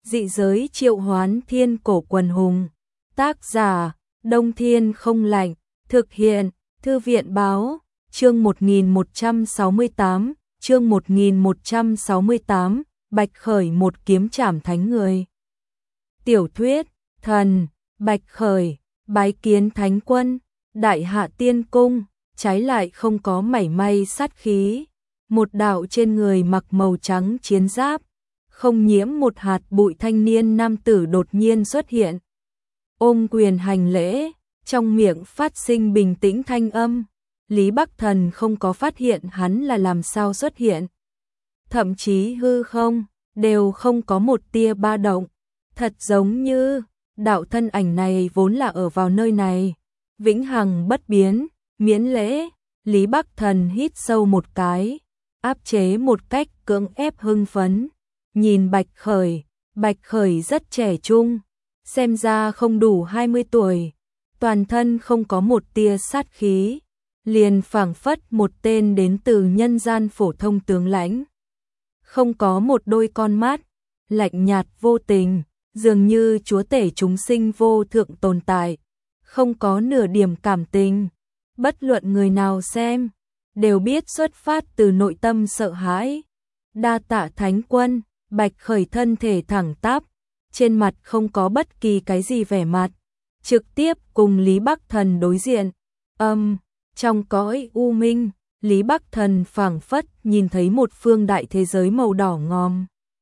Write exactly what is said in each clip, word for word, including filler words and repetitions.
Dị giới triệu hoán thiên cổ quần hùng. Tác giả, Đông Thiên không lạnh. Thực hiện, Thư viện báo. Chương một nghìn một trăm sáu mươi tám, chương một nghìn một trăm sáu mươi tám, Bạch Khởi một kiếm trảm thánh người. Tiểu thuyết, thần, Bạch Khởi, bái kiến thánh quân, đại hạ tiên cung, trái lại không có mảy may sát khí. Một đạo trên người mặc màu trắng chiến giáp, không nhiễm một hạt bụi thanh niên nam tử đột nhiên xuất hiện. Ôm quyền hành lễ, trong miệng phát sinh bình tĩnh thanh âm. Lý Bắc Thần không có phát hiện hắn là làm sao xuất hiện. Thậm chí hư không, đều không có một tia ba động. Thật giống như, đạo thân ảnh này vốn là ở vào nơi này. Vĩnh hằng bất biến, miễn lễ. Lý Bắc Thần hít sâu một cái, áp chế một cách cưỡng ép hưng phấn. Nhìn Bạch Khởi, Bạch Khởi rất trẻ trung, xem ra không đủ hai mươi tuổi. Toàn thân không có một tia sát khí, liền phảng phất một tên đến từ nhân gian phổ thông tướng lãnh. Không có một đôi con mắt, lạnh nhạt vô tình, dường như chúa tể chúng sinh vô thượng tồn tại. Không có nửa điểm cảm tình, bất luận người nào xem, đều biết xuất phát từ nội tâm sợ hãi. Đa tạ thánh quân. Bạch Khởi thân thể thẳng tắp, trên mặt không có bất kỳ cái gì vẻ mặt, trực tiếp cùng Lý Bắc Thần đối diện. Âm, trong cõi u minh, Lý Bắc Thần phảng phất nhìn thấy một phương đại thế giới màu đỏ ngòm.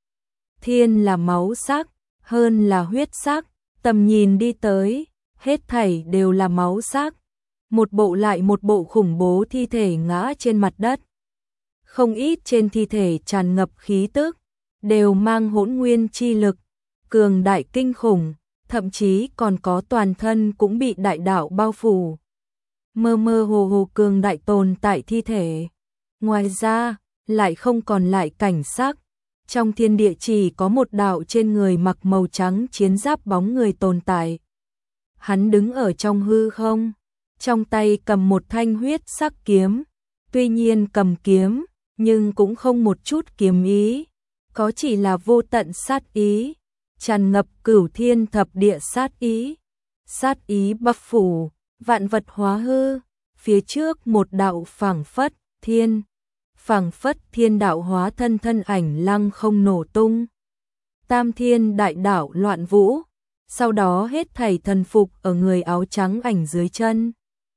Thiên là máu sắc, hơn là huyết sắc, tầm nhìn đi tới, hết thảy đều là máu sắc. Một bộ lại một bộ khủng bố thi thể ngã trên mặt đất. Không ít trên thi thể tràn ngập khí tức, đều mang hỗn nguyên chi lực, cường đại kinh khủng, thậm chí còn có toàn thân cũng bị đại đạo bao phủ. Mơ mơ hồ hồ cường đại tồn tại thi thể. Ngoài ra, lại không còn lại cảnh sắc. Trong thiên địa chỉ có một đạo trên người mặc màu trắng chiến giáp bóng người tồn tại. Hắn đứng ở trong hư không, trong tay cầm một thanh huyết sắc kiếm. Tuy nhiên cầm kiếm, nhưng cũng không một chút kiếm ý. Có chỉ là vô tận sát ý, tràn ngập cửu thiên thập địa sát ý. Sát ý bao phủ, vạn vật hóa hư, phía trước một đạo phảng phất thiên, phảng phất thiên đạo hóa thân thân ảnh lăng không nổ tung. Tam thiên đại đạo loạn vũ, sau đó hết thảy thần phục ở người áo trắng ảnh dưới chân.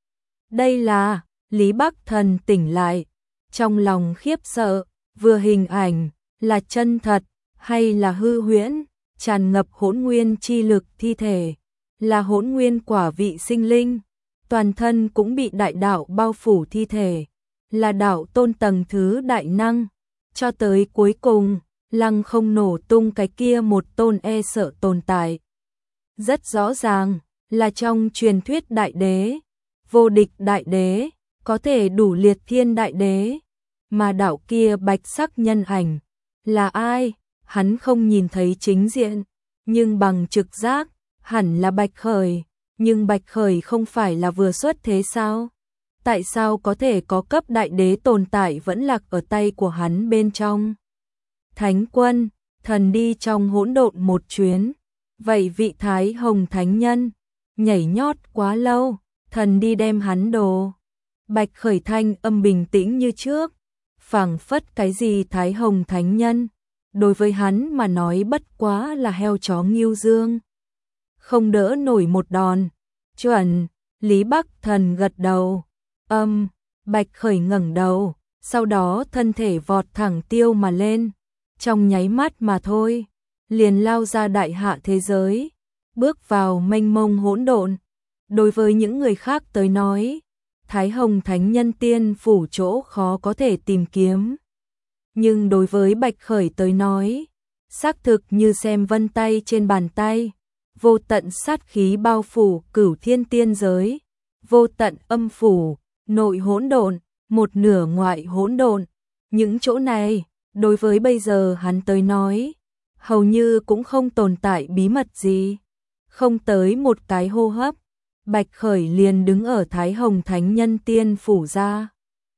Đây là, Lý Bắc Thần tỉnh lại, trong lòng khiếp sợ, vừa hình ảnh là chân thật hay là hư huyễn, tràn ngập hỗn nguyên chi lực thi thể, là hỗn nguyên quả vị sinh linh, toàn thân cũng bị đại đạo bao phủ thi thể, là đạo tôn tầng thứ đại năng, cho tới cuối cùng, lăng không nổ tung cái kia một tôn e sợ tồn tại. Rất rõ ràng, là trong truyền thuyết đại đế, vô địch đại đế, có thể đủ liệt thiên đại đế, mà đạo kia bạch sắc nhân ảnh. Là ai? Hắn không nhìn thấy chính diện, nhưng bằng trực giác, hẳn là Bạch Khởi. Nhưng Bạch Khởi không phải là vừa xuất thế sao? Tại sao có thể có cấp đại đế tồn tại vẫn lạc ở tay của hắn bên trong? Thánh quân, thần đi trong hỗn độn một chuyến. Vậy vị Thái Hồng Thánh Nhân, nhảy nhót quá lâu, thần đi đem hắn đồ. Bạch Khởi thanh âm bình tĩnh như trước. Phảng phất cái gì Thái Hồng Thánh Nhân, đối với hắn mà nói bất quá là heo chó nghiêu dương. Không đỡ nổi một đòn. Chuẩn, Lý Bắc Thần gật đầu. Âm, Bạch Khởi ngẩng đầu, sau đó thân thể vọt thẳng tiêu mà lên. Trong nháy mắt mà thôi, liền lao ra đại hạ thế giới, bước vào mênh mông hỗn độn. Đối với những người khác tới nói, Thái Hồng Thánh Nhân tiên phủ chỗ khó có thể tìm kiếm. Nhưng đối với Bạch Khởi tới nói, xác thực như xem vân tay trên bàn tay, vô tận sát khí bao phủ cửu thiên tiên giới, vô tận âm phủ, nội hỗn độn, một nửa ngoại hỗn độn. Những chỗ này, đối với bây giờ hắn tới nói, hầu như cũng không tồn tại bí mật gì. Không tới một cái hô hấp, Bạch Khởi liền đứng ở Thái Hồng Thánh Nhân tiên phủ ra.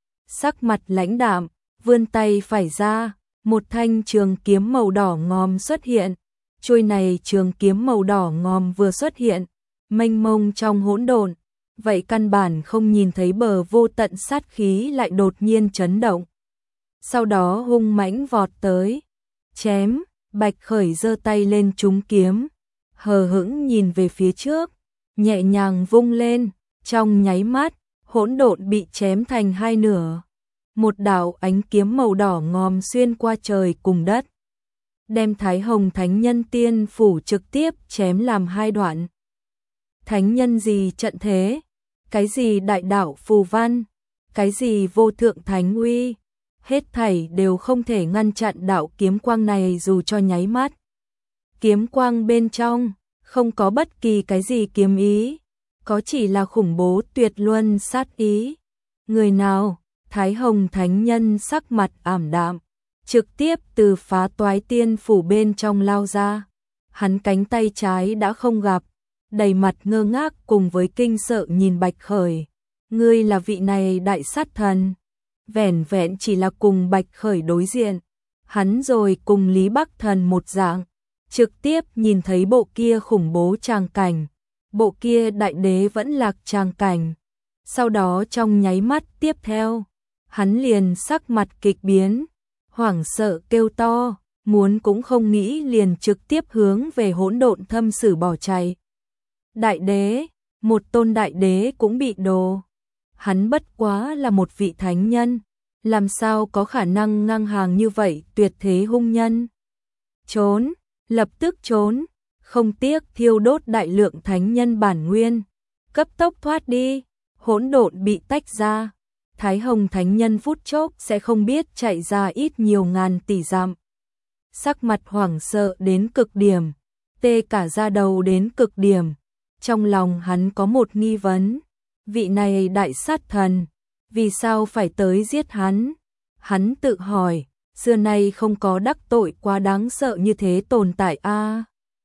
Sắc mặt lãnh đạm, vươn tay phải ra, một thanh trường kiếm màu đỏ ngòm xuất hiện, Chuôi này trường kiếm màu đỏ ngòm vừa xuất hiện, mênh mông trong hỗn độn, vậy căn bản không nhìn thấy bờ vô tận sát khí lại đột nhiên chấn động. Sau đó hung mãnh vọt tới, chém, Bạch Khởi giơ tay lên trúng kiếm, hờ hững nhìn về phía trước, nhẹ nhàng vung lên, trong nháy mắt, hỗn độn bị chém thành hai nửa. Một đạo ánh kiếm màu đỏ ngòm xuyên qua trời cùng đất, đem Thái Hồng Thánh Nhân Tiên Phủ trực tiếp chém làm hai đoạn. Thánh nhân gì trận thế, cái gì đại đạo phù văn, cái gì vô thượng thánh uy, hết thảy đều không thể ngăn chặn đạo kiếm quang này dù cho nháy mắt. Kiếm quang bên trong, không có bất kỳ cái gì kiếm ý, có chỉ là khủng bố tuyệt luân sát ý. Người nào? Thái Hồng Thánh Nhân sắc mặt ảm đạm, trực tiếp từ phá toái tiên phủ bên trong lao ra. Hắn cánh tay trái đã không gặp, đầy mặt ngơ ngác cùng với kinh sợ nhìn Bạch Khởi. Ngươi là vị này đại sát thần. Vẻn vẹn chỉ là cùng Bạch Khởi đối diện, hắn rồi cùng Lý Bắc Thần một dạng, trực tiếp nhìn thấy bộ kia khủng bố tràng cảnh, bộ kia đại đế vẫn lạc tràng cảnh. Sau đó trong nháy mắt tiếp theo, hắn liền sắc mặt kịch biến, hoảng sợ kêu to, muốn cũng không nghĩ liền trực tiếp hướng về hỗn độn thâm sử bỏ chạy. Đại đế, một tôn đại đế cũng bị đồ. Hắn bất quá là một vị thánh nhân, làm sao có khả năng ngang hàng như vậy tuyệt thế hung nhân. Trốn, lập tức trốn, không tiếc thiêu đốt đại lượng thánh nhân bản nguyên, cấp tốc thoát đi, hỗn độn bị tách ra. Thái Hồng Thánh Nhân phút chốc sẽ không biết chạy ra ít nhiều ngàn tỷ dặm. Sắc mặt hoảng sợ đến cực điểm, tê cả da đầu đến cực điểm. Trong lòng hắn có một nghi vấn, vị này đại sát thần, vì sao phải tới giết hắn? Hắn tự hỏi, xưa nay không có đắc tội quá đáng sợ như thế tồn tại a. À,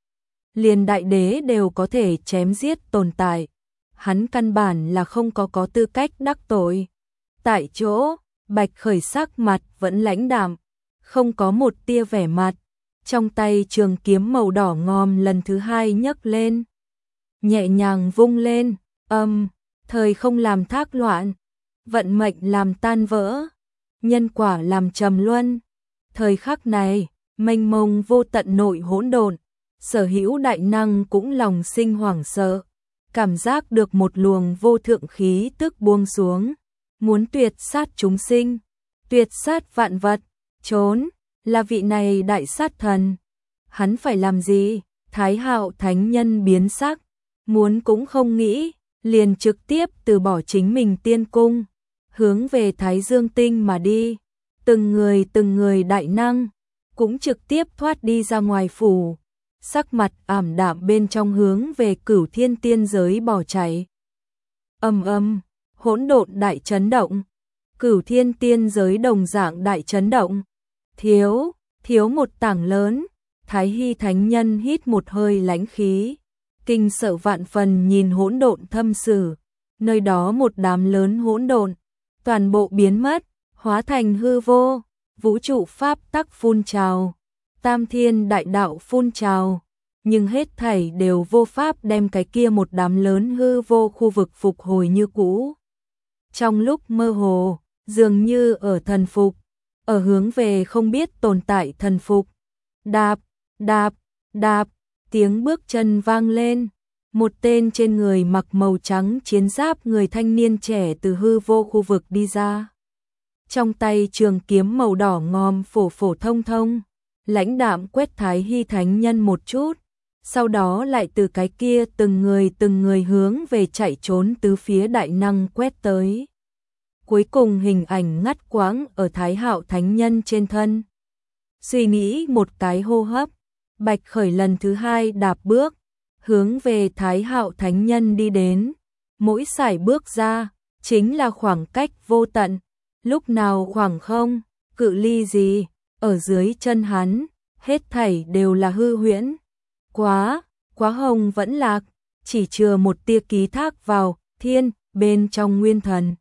liền đại đế đều có thể chém giết tồn tại, hắn căn bản là không có có tư cách đắc tội. Tại chỗ, Bạch Khởi sắc mặt vẫn lãnh đạm, không có một tia vẻ mặt, trong tay trường kiếm màu đỏ ngòm lần thứ hai nhấc lên, nhẹ nhàng vung lên, âm, thời không làm thác loạn, vận mệnh làm tan vỡ, nhân quả làm trầm luân. Thời khắc này, mênh mông vô tận nội hỗn độn, sở hữu đại năng cũng lòng sinh hoảng sợ, cảm giác được một luồng vô thượng khí tức buông xuống, muốn tuyệt sát chúng sinh, tuyệt sát vạn vật. Trốn, là vị này đại sát thần. Hắn phải làm gì? Thái Hạo Thánh Nhân biến sắc, muốn cũng không nghĩ, liền trực tiếp từ bỏ chính mình tiên cung, hướng về Thái Dương Tinh mà đi. Từng người từng người đại năng cũng trực tiếp thoát đi ra ngoài phủ, sắc mặt ảm đạm bên trong hướng về Cửu Thiên tiên giới bỏ chạy. Ầm ầm, hỗn độn đại chấn động, Cửu Thiên tiên giới đồng dạng đại chấn động. Thiếu, thiếu một tảng lớn. Thái Hy Thánh Nhân hít một hơi lãnh khí, kinh sợ vạn phần nhìn hỗn độn thâm sử, nơi đó một đám lớn hỗn độn, toàn bộ biến mất, hóa thành hư vô, vũ trụ pháp tắc phun trào, tam thiên đại đạo phun trào, nhưng hết thảy đều vô pháp đem cái kia một đám lớn hư vô khu vực phục hồi như cũ. Trong lúc mơ hồ, dường như ở thần phục, ở hướng về không biết tồn tại thần phục. Đạp, đạp, đạp, tiếng bước chân vang lên, một tên trên người mặc màu trắng chiến giáp người thanh niên trẻ từ hư vô khu vực đi ra. Trong tay trường kiếm màu đỏ ngòm phổ phổ thông thông, lãnh đạm quét Thái Hy Thánh Nhân một chút, sau đó lại từ cái kia từng người từng người hướng về chạy trốn tứ phía đại năng quét tới. Cuối cùng hình ảnh ngắt quãng ở Thái Hạo Thánh Nhân trên thân. Suy nghĩ một cái hô hấp, Bạch Khởi lần thứ hai đạp bước, hướng về Thái Hạo Thánh Nhân đi đến. Mỗi sải bước ra, chính là khoảng cách vô tận, lúc nào khoảng không, cự ly gì, ở dưới chân hắn, hết thảy đều là hư huyễn. Quá, quá hồng vẫn lạc, chỉ chừa một tia ký thác vào thiên bên trong nguyên thần.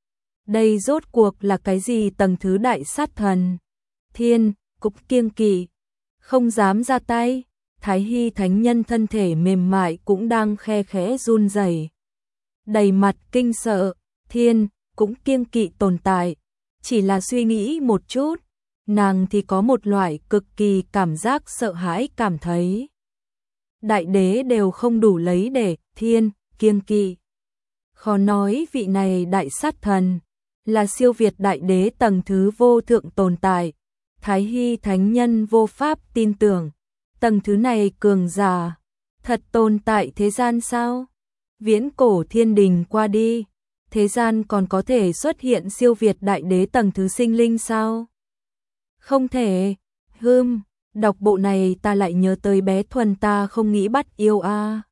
Đây rốt cuộc là cái gì tầng thứ đại sát thần? Thiên, cục kiêng kỵ, không dám ra tay, Thái Hy thánh nhân thân thể mềm mại cũng đang khe khẽ run rẩy. Đầy mặt kinh sợ, thiên cũng kiêng kỵ tồn tại, chỉ là suy nghĩ một chút, nàng thì có một loại cực kỳ cảm giác sợ hãi, cảm thấy đại đế đều không đủ lấy để thiên kiêng kỵ. Khó nói vị này đại sát thần là siêu việt đại đế tầng thứ vô thượng tồn tại, Thái Hy thánh nhân vô pháp tin tưởng, tầng thứ này cường giả thật tồn tại thế gian sao? Viễn cổ thiên đình qua đi, thế gian còn có thể xuất hiện siêu việt đại đế tầng thứ sinh linh sao? Không thể. Hừm, đọc bộ này ta lại nhớ tới bé Thuần, ta không nghĩ bắt yêu a.